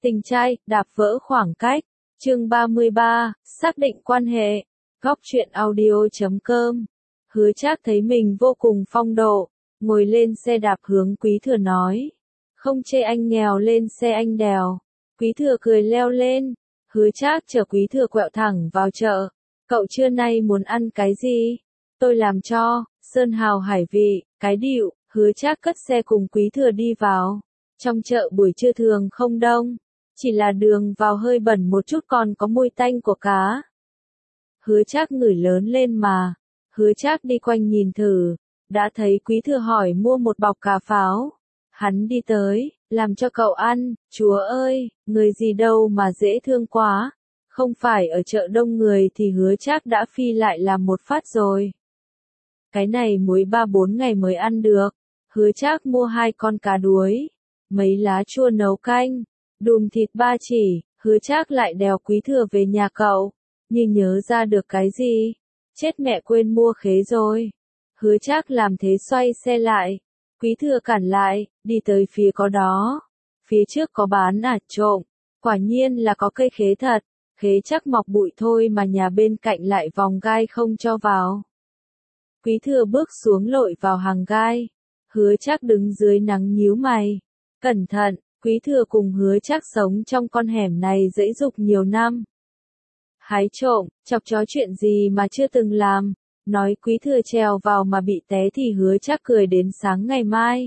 Tình trai, đạp vỡ khoảng cách. Chương 33, xác định quan hệ. Góc truyện audio.com. Hứa Trác thấy mình vô cùng phong độ, ngồi lên xe đạp hướng Quý Thừa nói. Không chê anh nghèo lên xe anh đèo. Quý Thừa cười leo lên. Hứa Trác chở Quý Thừa quẹo thẳng vào chợ. Cậu trưa nay muốn ăn cái gì? Tôi làm cho, sơn hào hải vị, cái điệu. Hứa Trác cất xe cùng Quý Thừa đi vào. Trong chợ buổi trưa thường không đông, chỉ là đường vào hơi bẩn một chút còn có mùi tanh của cá. Hứa Trác ngửi lớn lên mà. Hứa Trác đi quanh nhìn thử, đã thấy Quý Thừa hỏi mua một bọc cà pháo. Hắn đi tới, làm cho cậu ăn, chúa ơi, người gì đâu mà dễ thương quá. Không phải ở chợ đông người thì Hứa Trác đã phi lại làm một phát rồi. Cái này muối 3-4 ngày mới ăn được. Hứa Trác mua 2 con cá đuối, mấy lá chua nấu canh, đùm thịt 3 chỉ. Hứa Trác lại đèo Quý Thừa về nhà cậu, như nhớ ra được cái gì. Chết mẹ quên mua khế rồi. Hứa Trác làm thế xoay xe lại. Quý Thừa cản lại, đi tới phía có đó. Phía trước có bán trộm. Quả nhiên là có cây khế thật. Khế chắc mọc bụi thôi mà nhà bên cạnh lại vòng gai không cho vào. Quý Thừa bước xuống lội vào hàng gai. Hứa Trác đứng dưới nắng nhíu mày. Cẩn thận, Quý Thừa cùng Hứa Trác sống trong con hẻm này dẫy dục nhiều năm. Hái trộm, chọc chó chuyện gì mà chưa từng làm. Nói Quý Thừa trèo vào mà bị té thì Hứa Trác cười đến sáng ngày mai.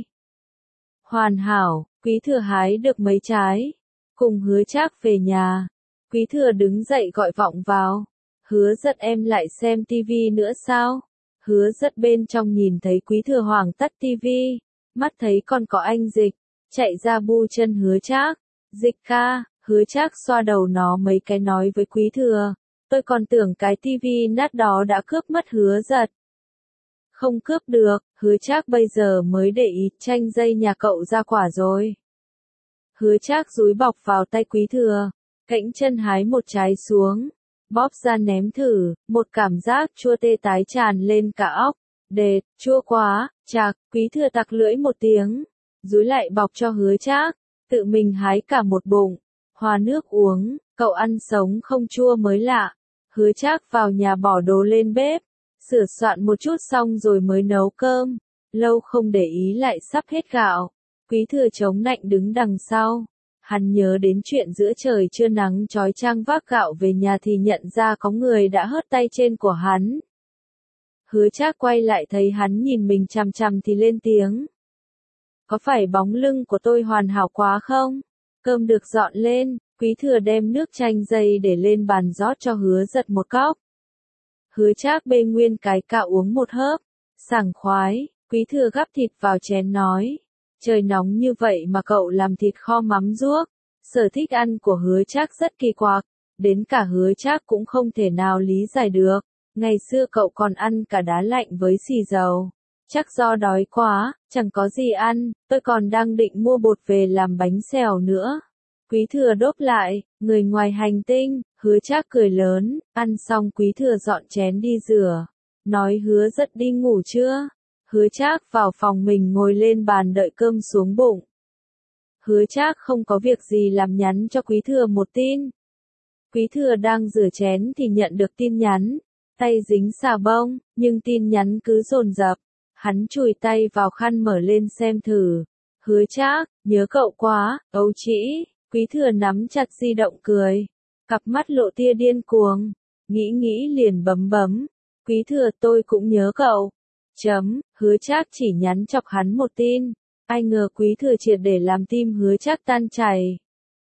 Hoàn hảo, Quý Thừa hái được mấy trái. Cùng Hứa Trác về nhà. Quý Thừa đứng dậy gọi vọng vào. Hứa Dật em lại xem tivi nữa sao? Hứa Dật bên trong nhìn thấy Quý Thừa hoảng tắt tivi. Mắt thấy còn có anh Dịch. Chạy ra bu chân Hứa Trác. Dịch ca, Hứa Trác xoa đầu nó mấy cái nói với Quý Thừa. Tôi còn tưởng cái tivi nát đó đã cướp mất Hứa Dật. Không cướp được, Hứa Trác bây giờ mới để ý tranh dây nhà cậu ra quả rồi. Hứa Trác dúi bọc vào tay Quý Thừa. Cãnh chân hái một trái xuống. Bóp ra ném thử, một cảm giác chua tê tái tràn lên cả óc. Đệt, chua quá, chạc, Quý Thừa tặc lưỡi một tiếng. Dúi lại bọc cho Hứa Trác. Tự mình hái cả một bụng. Hòa nước uống, cậu ăn sống không chua mới lạ. Hứa Trác vào nhà bỏ đồ lên bếp. Sửa soạn một chút xong rồi mới nấu cơm. Lâu không để ý lại sắp hết gạo. Quý Thừa chống nạnh đứng đằng sau. Hắn nhớ đến chuyện giữa trời trưa nắng chói chang vác gạo về nhà thì nhận ra có người đã hớt tay trên của hắn. Hứa Trác quay lại thấy hắn nhìn mình chằm chằm thì lên tiếng. Có phải bóng lưng của tôi hoàn hảo quá không? Cơm được dọn lên, Quý Thừa đem nước chanh dây để lên bàn rót cho Hứa Dật một cốc. Hứa Trác bê nguyên cái cạo uống một hớp, sảng khoái. Quý Thừa gắp thịt vào chén nói. Trời nóng như vậy mà cậu làm thịt kho mắm ruốc. Sở thích ăn của Hứa Trác rất kỳ quặc, đến cả Hứa Trác cũng không thể nào lý giải được. Ngày xưa cậu còn ăn cả đá lạnh với xì dầu. Chắc do đói quá, chẳng có gì ăn, tôi còn đang định mua bột về làm bánh xèo nữa. Quý Thừa đốp lại, người ngoài hành tinh. Hứa Trác cười lớn, ăn xong Quý Thừa dọn chén đi rửa. Nói Hứa Dật đi ngủ chưa? Hứa Trác vào phòng mình ngồi lên bàn đợi cơm xuống bụng. Hứa Trác không có việc gì làm nhắn cho Quý Thừa một tin. Quý Thừa đang rửa chén thì nhận được tin nhắn. Tay dính xà bông, nhưng tin nhắn cứ dồn dập. Hắn chùi tay vào khăn mở lên xem thử. Hứa Trác, nhớ cậu quá, ấu trĩ. Quý Thừa nắm chặt di động cười. Cặp mắt lộ tia điên cuồng. Nghĩ liền bấm bấm. Quý Thừa tôi cũng nhớ cậu. Hứa Trác chỉ nhắn chọc hắn một tin. Ai ngờ Quý Thừa triệt để làm tim Hứa Trác tan chảy.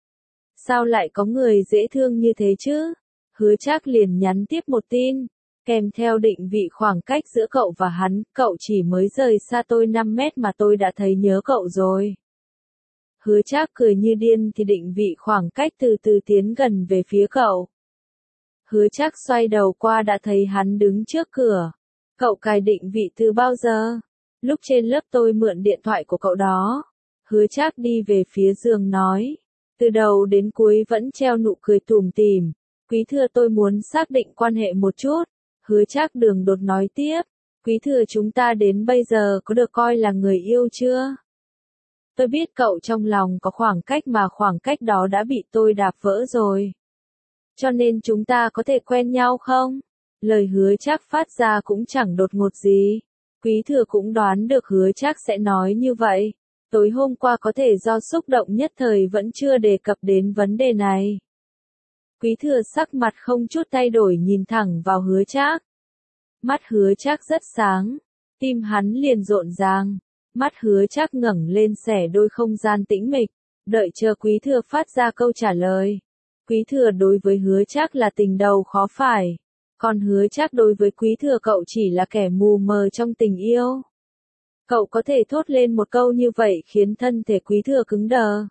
Sao lại có người dễ thương như thế chứ? Hứa Trác liền nhắn tiếp một tin. Kèm theo định vị khoảng cách giữa cậu và hắn, cậu chỉ mới rời xa tôi 5 mét mà tôi đã thấy nhớ cậu rồi. Hứa Trác cười như điên thì định vị khoảng cách từ từ tiến gần về phía cậu. Hứa Trác xoay đầu qua đã thấy hắn đứng trước cửa. Cậu cài định vị từ bao giờ? Lúc trên lớp tôi mượn điện thoại của cậu đó. Hứa Trác đi về phía giường nói. Từ đầu đến cuối vẫn treo nụ cười tủm tỉm. Quý Thừa tôi muốn xác định quan hệ một chút. Hứa Trác đường đột nói tiếp. Quý Thừa chúng ta đến bây giờ có được coi là người yêu chưa? Tôi biết cậu trong lòng có khoảng cách mà khoảng cách đó đã bị tôi đạp vỡ rồi. Cho nên chúng ta có thể quen nhau không? Lời Hứa Trác phát ra cũng chẳng đột ngột gì. Quý Thừa cũng đoán được Hứa Trác sẽ nói như vậy. Tối hôm qua có thể do xúc động nhất thời vẫn chưa đề cập đến vấn đề này. Quý Thừa sắc mặt không chút thay đổi nhìn thẳng vào Hứa Trác. Mắt Hứa Trác rất sáng, tim hắn liền rộn ràng. Mắt Hứa Trác ngẩng lên xẻ đôi không gian tĩnh mịch, đợi chờ Quý Thừa phát ra câu trả lời. Quý Thừa đối với Hứa Trác là tình đầu khó phải, còn Hứa Trác đối với Quý Thừa cậu chỉ là kẻ mù mờ trong tình yêu. Cậu có thể thốt lên một câu như vậy khiến thân thể Quý Thừa cứng đờ.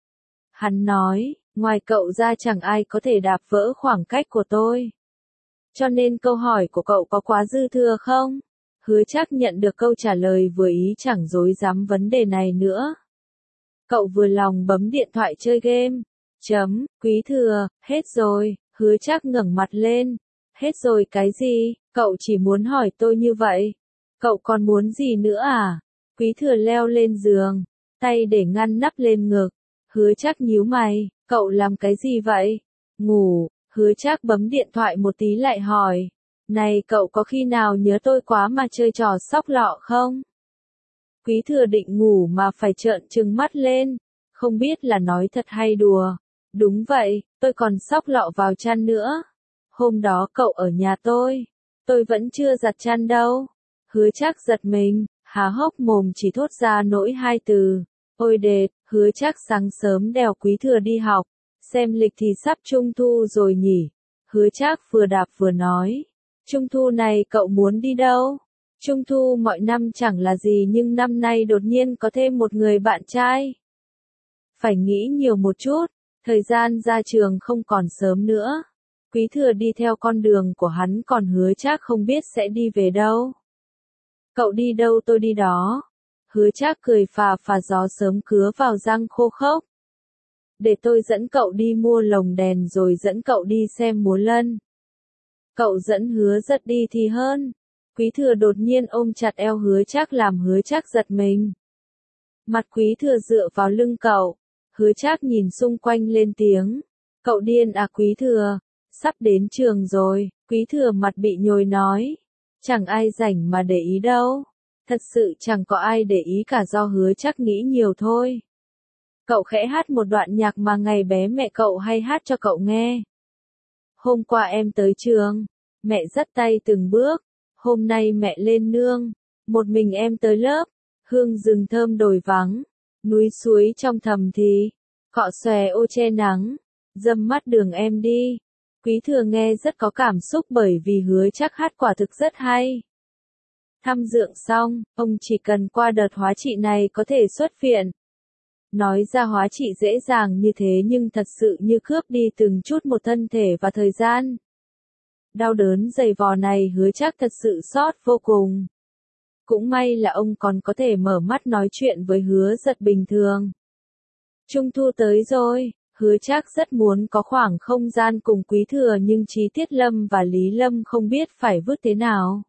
Hắn nói, ngoài cậu ra chẳng ai có thể đạp vỡ khoảng cách của tôi. Cho nên câu hỏi của cậu có quá dư thừa không? Hứa Trác nhận được câu trả lời vừa ý chẳng dối dám vấn đề này nữa. Cậu vừa lòng bấm điện thoại chơi game. Quý Thừa, hết rồi. Hứa Trác ngẩng mặt lên. Hết rồi cái gì? Cậu chỉ muốn hỏi tôi như vậy. Cậu còn muốn gì nữa à? Quý Thừa leo lên giường, tay để ngăn nắp lên ngực. Hứa Trác nhíu mày, cậu làm cái gì vậy? Ngủ. Hứa Trác bấm điện thoại một tí lại hỏi. Này cậu có khi nào nhớ tôi quá mà chơi trò sóc lọ không? Quý Thừa định ngủ mà phải trợn trừng mắt lên. Không biết là nói thật hay đùa. Đúng vậy, tôi còn sóc lọ vào chăn nữa. Hôm đó cậu ở nhà tôi vẫn chưa giặt chăn đâu. Hứa Trác giật mình, há hốc mồm chỉ thốt ra nỗi hai từ. Ôi đệt, Hứa Trác sáng sớm đèo Quý Thừa đi học. Xem lịch thì sắp Trung Thu rồi nhỉ. Hứa Trác vừa đạp vừa nói. Trung Thu này cậu muốn đi đâu? Trung Thu mọi năm chẳng là gì nhưng năm nay đột nhiên có thêm một người bạn trai. Phải nghĩ nhiều một chút, thời gian ra trường không còn sớm nữa. Quý Thừa đi theo con đường của hắn còn Hứa Trác không biết sẽ đi về đâu. Cậu đi đâu tôi đi đó. Hứa Trác cười phà phà gió sớm cứa vào răng khô khốc. Để tôi dẫn cậu đi mua lồng đèn rồi dẫn cậu đi xem múa lân. Cậu dẫn Hứa Giật đi thì hơn. Quý Thừa đột nhiên ôm chặt eo Hứa Trác làm Hứa Trác giật mình. Mặt Quý Thừa dựa vào lưng cậu. Hứa Trác nhìn xung quanh lên tiếng. Cậu điên à Quý Thừa? Sắp đến trường rồi. Quý Thừa mặt bị nhồi nói. Chẳng ai rảnh mà để ý đâu. Thật sự chẳng có ai để ý cả do Hứa Trác nghĩ nhiều thôi. Cậu khẽ hát một đoạn nhạc mà ngày bé mẹ cậu hay hát cho cậu nghe. Hôm qua em tới trường, mẹ dắt tay từng bước. Hôm nay mẹ lên nương, một mình em tới lớp. Hương rừng thơm đồi vắng, núi suối trong thầm thì, cọ xòe ô che nắng, dâm mắt đường em đi. Quý Thừa nghe rất có cảm xúc bởi vì Hứa Trác hát quả thực rất hay. Thăm dượng xong, ông chỉ cần qua đợt hóa trị này có thể xuất viện. Nói ra hóa trị dễ dàng như thế nhưng thật sự như cướp đi từng chút một thân thể và thời gian. Đau đớn dày vò này Hứa Trác thật sự xót vô cùng. Cũng may là ông còn có thể mở mắt nói chuyện với Hứa Giật bình thường. Trung Thu tới rồi, Hứa Trác rất muốn có khoảng không gian cùng Quý Thừa nhưng Chí Tiết Lâm và Lý Lâm không biết phải vứt thế nào.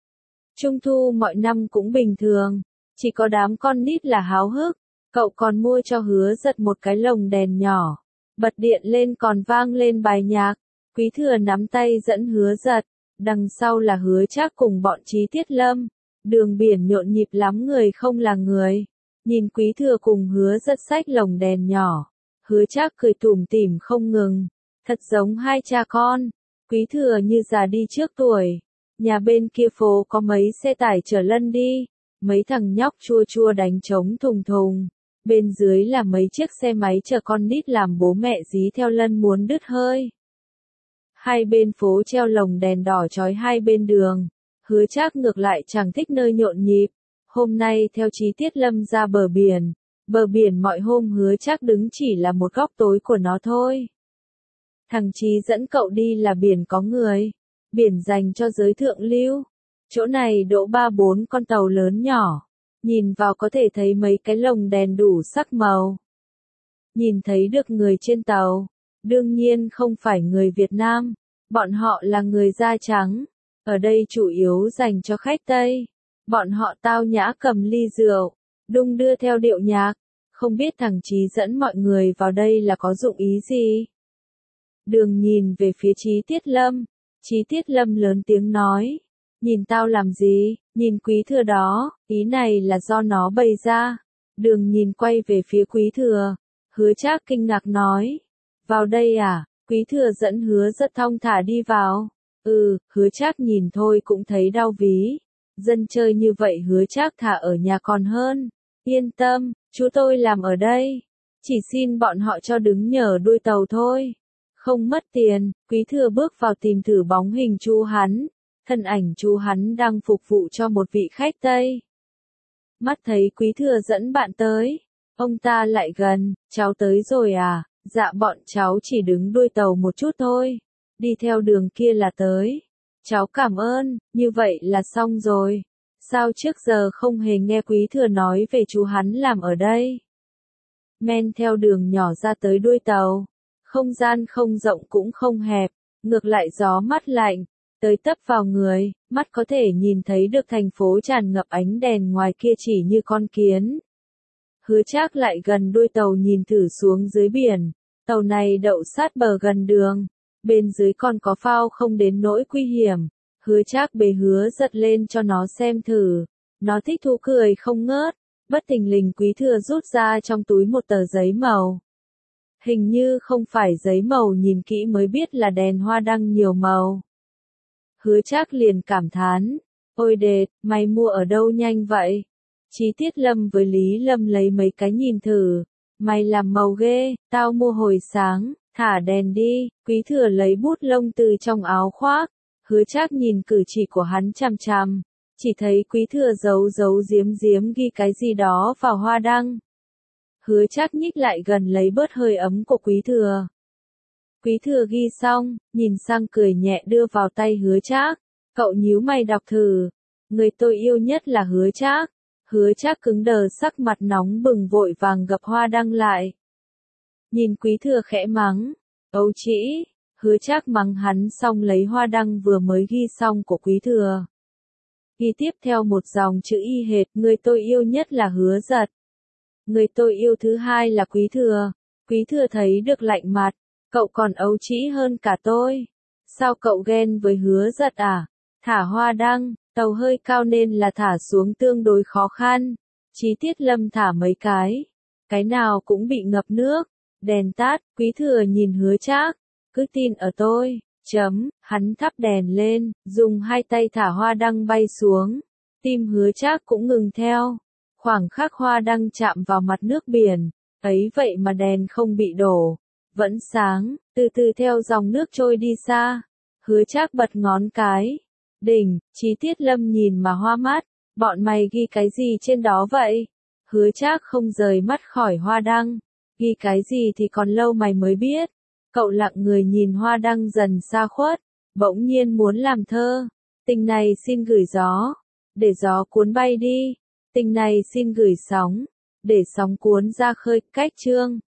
Trung Thu mọi năm cũng bình thường, chỉ có đám con nít là háo hức. Cậu còn mua cho Hứa Giật một cái lồng đèn nhỏ, bật điện lên còn vang lên bài nhạc. Quý Thừa nắm tay dẫn Hứa Giật, đằng sau là Hứa Trác cùng bọn Chí Tiết Lâm. Đường biển nhộn nhịp lắm người không là người. Nhìn Quý Thừa cùng Hứa Giật xách lồng đèn nhỏ, Hứa Trác cười tủm tỉm không ngừng, thật giống hai cha con. Quý Thừa như già đi trước tuổi. Nhà bên kia phố có mấy xe tải chở lân đi, mấy thằng nhóc chua chua đánh trống thùng thùng. Bên dưới là mấy chiếc xe máy chở con nít làm bố mẹ dí theo lân muốn đứt hơi. Hai bên phố treo lồng đèn đỏ chói hai bên đường. Hứa Trác ngược lại chẳng thích nơi nhộn nhịp. Hôm nay theo Chí Tiết Lâm ra bờ biển. Bờ biển mọi hôm Hứa Trác đứng chỉ là một góc tối của nó thôi. Thằng Chí dẫn cậu đi là biển có người. Biển dành cho giới thượng lưu. Chỗ này đỗ 3-4 con tàu lớn nhỏ. Nhìn vào có thể thấy mấy cái lồng đèn đủ sắc màu. Nhìn thấy được người trên tàu. Đương nhiên không phải người Việt Nam. Bọn họ là người da trắng. Ở đây chủ yếu dành cho khách Tây. Bọn họ tao nhã cầm ly rượu. Đung đưa theo điệu nhạc. không biết thằng Chí dẫn mọi người vào đây là có dụng ý gì? Đường nhìn về phía Chí Tiết Lâm. Chí Tiết Lâm lớn tiếng nói. Nhìn tao làm gì, nhìn Quý Thừa đó, ý này là do nó bày ra. Đường nhìn quay về phía Quý Thừa. Hứa Trác kinh ngạc nói. Vào đây à? Quý Thừa dẫn Hứa Rất thong thả đi vào. Hứa Trác nhìn thôi cũng thấy đau ví. Dân chơi như vậy Hứa Trác thả ở nhà còn hơn. Yên tâm, chú tôi làm ở đây. Chỉ xin bọn họ cho đứng nhờ đuôi tàu thôi. Không mất tiền. Quý Thừa bước vào tìm thử bóng hình chú hắn. Thân ảnh chú hắn đang phục vụ cho một vị khách Tây. Mắt thấy Quý Thừa dẫn bạn tới. Ông ta lại gần. Cháu tới rồi à? Dạ bọn cháu chỉ đứng đuôi tàu một chút thôi. Đi theo đường kia là tới. Cháu cảm ơn, như vậy là xong rồi. Sao trước giờ không hề nghe Quý Thừa nói về chú hắn làm ở đây? Men theo đường nhỏ ra tới đuôi tàu. Không gian không rộng cũng không hẹp, ngược lại gió mát lạnh, tới tấp vào người, mắt có thể nhìn thấy được thành phố tràn ngập ánh đèn ngoài kia chỉ như con kiến. Hứa Trác lại gần đuôi tàu nhìn thử xuống dưới biển, tàu này đậu sát bờ gần đường, bên dưới còn có phao không đến nỗi nguy hiểm. Hứa Trác bế Hứa Giật lên cho nó xem thử, nó thích thú cười không ngớt, bất thình lình Quý Thừa rút ra trong túi một tờ giấy màu. Hình như không phải giấy màu, nhìn kỹ mới biết là đèn hoa đăng nhiều màu. Hứa Trác liền cảm thán, ôi đệt, mày mua ở đâu nhanh vậy? Chí Tiết Lâm với Lý Lâm lấy mấy cái nhìn thử, mày làm màu ghê, tao mua hồi sáng, thả đèn đi. Quý Thừa lấy bút lông từ trong áo khoác. Hứa Trác nhìn cử chỉ của hắn chằm chằm, chỉ thấy Quý Thừa giấu giấu giếm giếm ghi cái gì đó vào hoa đăng. Hứa Trác nhích lại gần lấy bớt hơi ấm của Quý Thừa. Quý Thừa ghi xong, nhìn sang cười nhẹ đưa vào tay Hứa Trác. Cậu nhíu mày đọc thử. Người tôi yêu nhất là Hứa Trác. Hứa Trác cứng đờ, sắc mặt nóng bừng, vội vàng gập hoa đăng lại. Nhìn Quý Thừa khẽ mắng. Ấu trĩ. Hứa Trác mắng hắn xong lấy hoa đăng vừa mới ghi xong của Quý Thừa. Ghi tiếp theo một dòng chữ y hệt, người tôi yêu nhất là Hứa Giật. Người tôi yêu thứ hai là Quý Thừa. Quý Thừa thấy được lạnh mặt. Cậu còn ấu trĩ hơn cả tôi. Sao cậu ghen với Hứa Giật à? Thả hoa đăng, tàu hơi cao nên là thả xuống tương đối khó khăn. Chí Tiết Lâm thả mấy cái nào cũng bị ngập nước. Đèn tắt, Quý Thừa nhìn Hứa Trác. Cứ tin ở tôi. Hắn thắp đèn lên, dùng hai tay thả hoa đăng bay xuống. Tim Hứa Trác cũng ngừng theo. Khoảng khắc hoa đăng chạm vào mặt nước biển, ấy vậy mà đèn không bị đổ, vẫn sáng, từ từ theo dòng nước trôi đi xa. Hứa Trác bật ngón cái. Đỉnh. Chí Tiết Lâm nhìn mà hoa mắt. Bọn mày ghi cái gì trên đó vậy? Hứa Trác không rời mắt khỏi hoa đăng. Ghi cái gì thì còn lâu mày mới biết. Cậu lặng người nhìn hoa đăng dần xa khuất, bỗng nhiên muốn làm thơ. Tình này xin gửi gió, để gió cuốn bay đi. Tình này xin gửi sóng, để sóng cuốn ra khơi. Cách chương